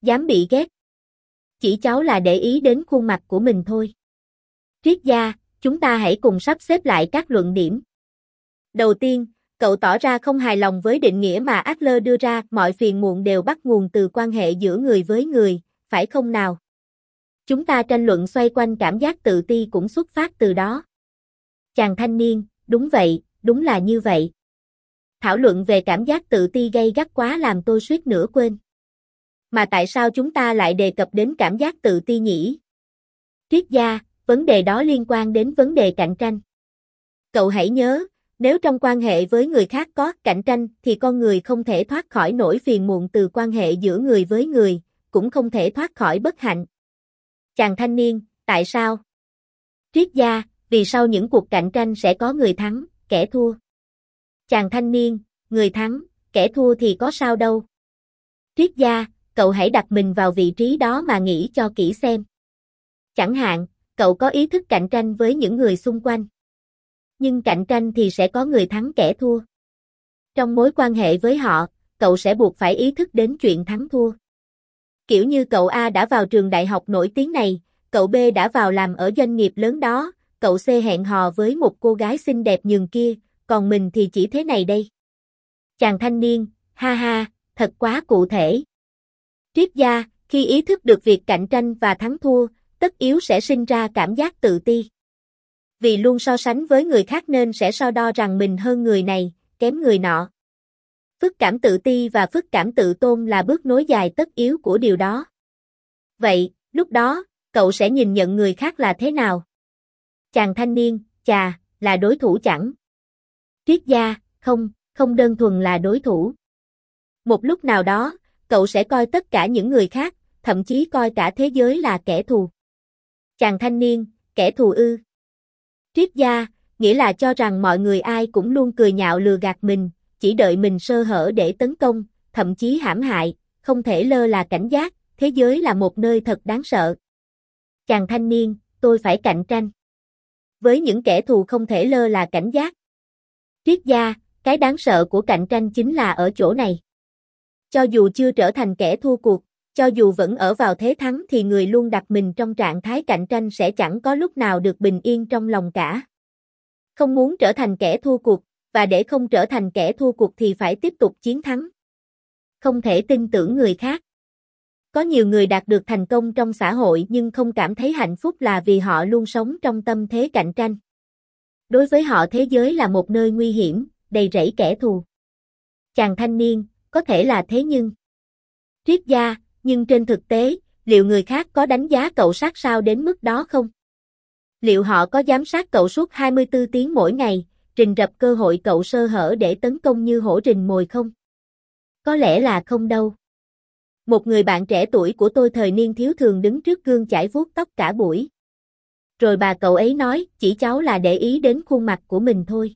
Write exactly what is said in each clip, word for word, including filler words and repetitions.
Dám bị ghét. Chỉ cháu là để ý đến khuôn mặt của mình thôi. Triết gia, chúng ta hãy cùng sắp xếp lại các luận điểm. Đầu tiên, cậu tỏ ra không hài lòng với định nghĩa mà Adler đưa ra, mọi phiền muộn đều bắt nguồn từ quan hệ giữa người với người, phải không nào? Chúng ta tranh luận xoay quanh cảm giác tự ti cũng xuất phát từ đó. Chàng thanh niên, đúng vậy, đúng là như vậy. Thảo luận về cảm giác tự ti gay gắt quá làm tôi suýt nữa quên. Mà tại sao chúng ta lại đề cập đến cảm giác tự ti nhỉ? Triết gia, vấn đề đó liên quan đến vấn đề cạnh tranh. Cậu hãy nhớ, nếu trong quan hệ với người khác có cạnh tranh thì con người không thể thoát khỏi nỗi phiền muộn từ quan hệ giữa người với người, cũng không thể thoát khỏi bất hạnh. Chàng thanh niên, tại sao? Triết gia, vì sau những cuộc cạnh tranh sẽ có người thắng, kẻ thua. Chàng thanh niên, người thắng, kẻ thua thì có sao đâu. Triết gia, cậu hãy đặt mình vào vị trí đó mà nghĩ cho kỹ xem. Chẳng hạn, cậu có ý thức cạnh tranh với những người xung quanh. Nhưng cạnh tranh thì sẽ có người thắng kẻ thua. Trong mối quan hệ với họ, cậu sẽ buộc phải ý thức đến chuyện thắng thua. Kiểu như cậu A đã vào trường đại học nổi tiếng này, cậu B đã vào làm ở doanh nghiệp lớn đó, cậu C hẹn hò với một cô gái xinh đẹp nhường kia, còn mình thì chỉ thế này đây. Chàng thanh niên, ha ha, thật quá cụ thể. Triết gia, khi ý thức được việc cạnh tranh và thắng thua, tất yếu sẽ sinh ra cảm giác tự ti. Vì luôn so sánh với người khác nên sẽ so đo rằng mình hơn người này, kém người nọ. Phức cảm tự ti và phức cảm tự tôn là bước nối dài tất yếu của điều đó. Vậy, lúc đó, cậu sẽ nhìn nhận người khác là thế nào? Chàng thanh niên, chà, là đối thủ chẳng? Triết gia, không, không đơn thuần là đối thủ. Một lúc nào đó, cậu sẽ coi tất cả những người khác, thậm chí coi cả thế giới là kẻ thù. Chàng thanh niên, kẻ thù ư? Triết gia, nghĩa là cho rằng mọi người ai cũng luôn cười nhạo lừa gạt mình, chỉ đợi mình sơ hở để tấn công, thậm chí hãm hại, không thể lơ là cảnh giác, thế giới là một nơi thật đáng sợ. Chàng thanh niên, tôi phải cạnh tranh. Với những kẻ thù không thể lơ là cảnh giác. Triết gia, cái đáng sợ của cạnh tranh chính là ở chỗ này. Cho dù chưa trở thành kẻ thua cuộc, cho dù vẫn ở vào thế thắng thì người luôn đặt mình trong trạng thái cạnh tranh sẽ chẳng có lúc nào được bình yên trong lòng cả. Không muốn trở thành kẻ thua cuộc, và để không trở thành kẻ thua cuộc thì phải tiếp tục chiến thắng. Không thể tin tưởng người khác. Có nhiều người đạt được thành công trong xã hội nhưng không cảm thấy hạnh phúc là vì họ luôn sống trong tâm thế cạnh tranh. Đối với họ thế giới là một nơi nguy hiểm, đầy rẫy kẻ thù. Chàng thanh niên, có thể là thế nhưng... Triết gia, nhưng trên thực tế, liệu người khác có đánh giá cậu sát sao đến mức đó không? Liệu họ có giám sát cậu suốt hai mươi tư tiếng mỗi ngày, rình rập cơ hội cậu sơ hở để tấn công như hổ rình mồi không? Có lẽ là không đâu. Một người bạn trẻ tuổi của tôi thời niên thiếu thường đứng trước gương chải vuốt tóc cả buổi. Rồi bà cậu ấy nói, chỉ cháu là để ý đến khuôn mặt của mình thôi.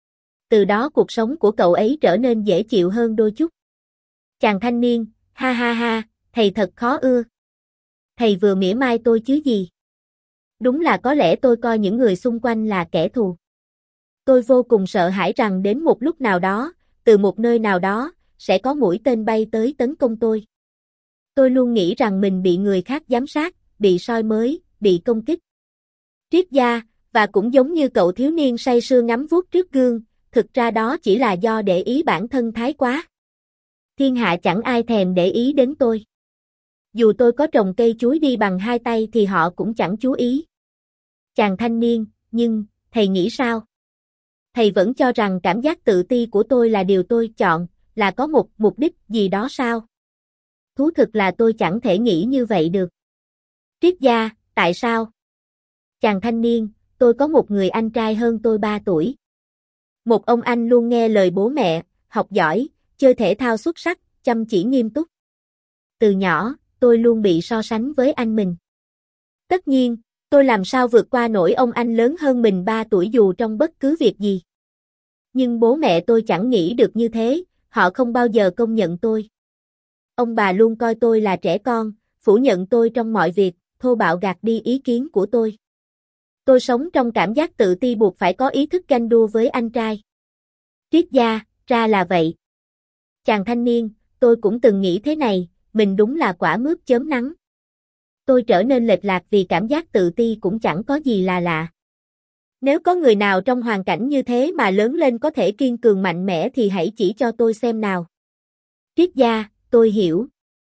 Từ đó cuộc sống của cậu ấy trở nên dễ chịu hơn đôi chút. Chàng thanh niên, ha ha ha, thầy thật khó ưa. Thầy vừa mỉa mai tôi chứ gì. Đúng là có lẽ tôi coi những người xung quanh là kẻ thù. Tôi vô cùng sợ hãi rằng đến một lúc nào đó, từ một nơi nào đó, sẽ có mũi tên bay tới tấn công tôi. Tôi luôn nghĩ rằng mình bị người khác giám sát, bị soi mới, bị công kích. Triết gia, và cũng giống như cậu thiếu niên say sưa ngắm vuốt trước gương, thực ra đó chỉ là do để ý bản thân thái quá. Thiên hạ chẳng ai thèm để ý đến tôi. Dù tôi có trồng cây chuối đi bằng hai tay thì họ cũng chẳng chú ý. Chàng thanh niên, nhưng, thầy nghĩ sao? Thầy vẫn cho rằng cảm giác tự ti của tôi là điều tôi chọn, là có một mục đích gì đó sao? Thú thực là tôi chẳng thể nghĩ như vậy được. Triết gia, tại sao? Chàng thanh niên, tôi có một người anh trai hơn tôi ba tuổi. Một ông anh luôn nghe lời bố mẹ, học giỏi, chơi thể thao xuất sắc, chăm chỉ nghiêm túc. Từ nhỏ, tôi luôn bị so sánh với anh mình. Tất nhiên, tôi làm sao vượt qua nổi ông anh lớn hơn mình ba tuổi dù trong bất cứ việc gì. Nhưng bố mẹ tôi chẳng nghĩ được như thế, họ không bao giờ công nhận tôi. Ông bà luôn coi tôi là trẻ con, phủ nhận tôi trong mọi việc, thô bạo gạt đi ý kiến của tôi. Tôi sống trong cảm giác tự ti buộc phải có ý thức ganh đua với anh trai. Triết gia, ra là vậy. Chàng thanh niên, tôi cũng từng nghĩ thế này, mình đúng là quả mướp chớm nắng. Tôi trở nên lệch lạc vì cảm giác tự ti cũng chẳng có gì là lạ. Nếu có người nào trong hoàn cảnh như thế mà lớn lên có thể kiên cường mạnh mẽ thì hãy chỉ cho tôi xem nào. Triết gia, tôi hiểu.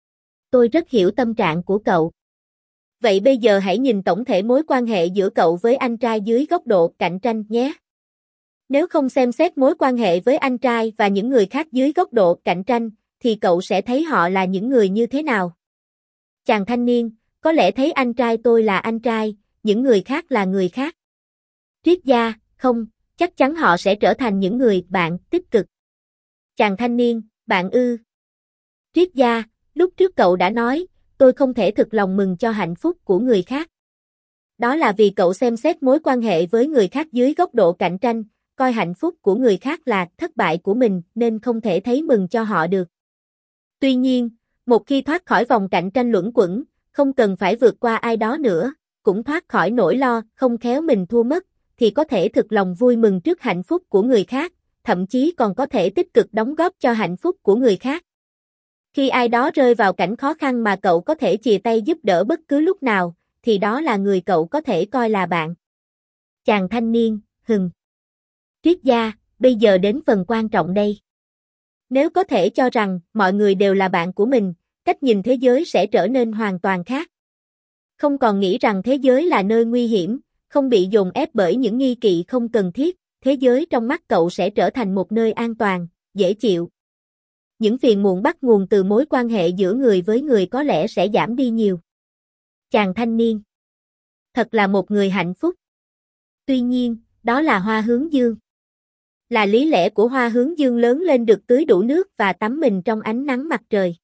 Tôi rất hiểu tâm trạng của cậu. Vậy bây giờ hãy nhìn tổng thể mối quan hệ giữa cậu với anh trai dưới góc độ cạnh tranh nhé. Nếu không xem xét mối quan hệ với anh trai và những người khác dưới góc độ cạnh tranh, thì cậu sẽ thấy họ là những người như thế nào? Chàng thanh niên, có lẽ thấy anh trai tôi là anh trai, những người khác là người khác. Triết gia, không, chắc chắn họ sẽ trở thành những người bạn tích cực. Chàng thanh niên, bạn ư. Triết gia, lúc trước cậu đã nói, tôi không thể thực lòng mừng cho hạnh phúc của người khác. Đó là vì cậu xem xét mối quan hệ với người khác dưới góc độ cạnh tranh, coi hạnh phúc của người khác là thất bại của mình nên không thể thấy mừng cho họ được. Tuy nhiên, một khi thoát khỏi vòng cạnh tranh luẩn quẩn, không cần phải vượt qua ai đó nữa, cũng thoát khỏi nỗi lo không khéo mình thua mất, thì có thể thực lòng vui mừng trước hạnh phúc của người khác, thậm chí còn có thể tích cực đóng góp cho hạnh phúc của người khác. Khi ai đó rơi vào cảnh khó khăn mà cậu có thể chìa tay giúp đỡ bất cứ lúc nào, thì đó là người cậu có thể coi là bạn. Chàng thanh niên, hừm. Triết gia, bây giờ đến phần quan trọng đây. Nếu có thể cho rằng mọi người đều là bạn của mình, cách nhìn thế giới sẽ trở nên hoàn toàn khác. Không còn nghĩ rằng thế giới là nơi nguy hiểm, không bị dồn ép bởi những nghi kỵ không cần thiết, thế giới trong mắt cậu sẽ trở thành một nơi an toàn, dễ chịu. Những phiền muộn bắt nguồn từ mối quan hệ giữa người với người có lẽ sẽ giảm đi nhiều. Chàng thanh niên. Thật là một người hạnh phúc. Tuy nhiên, đó là hoa hướng dương. Là lý lẽ của hoa hướng dương lớn lên được tưới đủ nước và tắm mình trong ánh nắng mặt trời.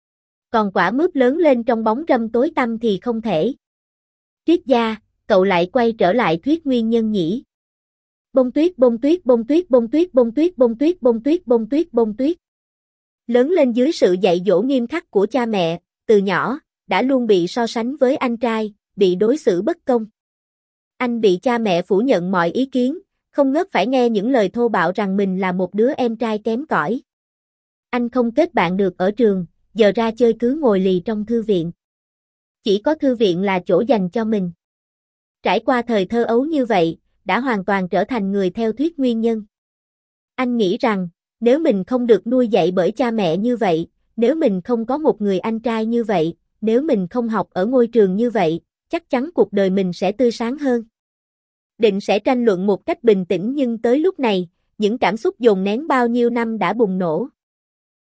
Còn quả mướp lớn lên trong bóng râm tối tăm thì không thể. Triết gia, cậu lại quay trở lại thuyết nguyên nhân nhỉ? Bông tuyết bông tuyết bông tuyết bông tuyết bông tuyết bông tuyết bông tuyết bông tuyết bông tuyết. Lớn lên dưới sự dạy dỗ nghiêm khắc của cha mẹ, từ nhỏ, đã luôn bị so sánh với anh trai, bị đối xử bất công. Anh bị cha mẹ phủ nhận mọi ý kiến, không ngớt phải nghe những lời thô bạo rằng mình là một đứa em trai kém cỏi. Anh không kết bạn được ở trường, giờ ra chơi cứ ngồi lì trong thư viện. Chỉ có thư viện là chỗ dành cho mình. Trải qua thời thơ ấu như vậy, đã hoàn toàn trở thành người theo thuyết nguyên nhân. Anh nghĩ rằng, nếu mình không được nuôi dạy bởi cha mẹ như vậy, nếu mình không có một người anh trai như vậy, nếu mình không học ở ngôi trường như vậy, chắc chắn cuộc đời mình sẽ tươi sáng hơn. Định sẽ tranh luận một cách bình tĩnh nhưng tới lúc này, những cảm xúc dồn nén bao nhiêu năm đã bùng nổ.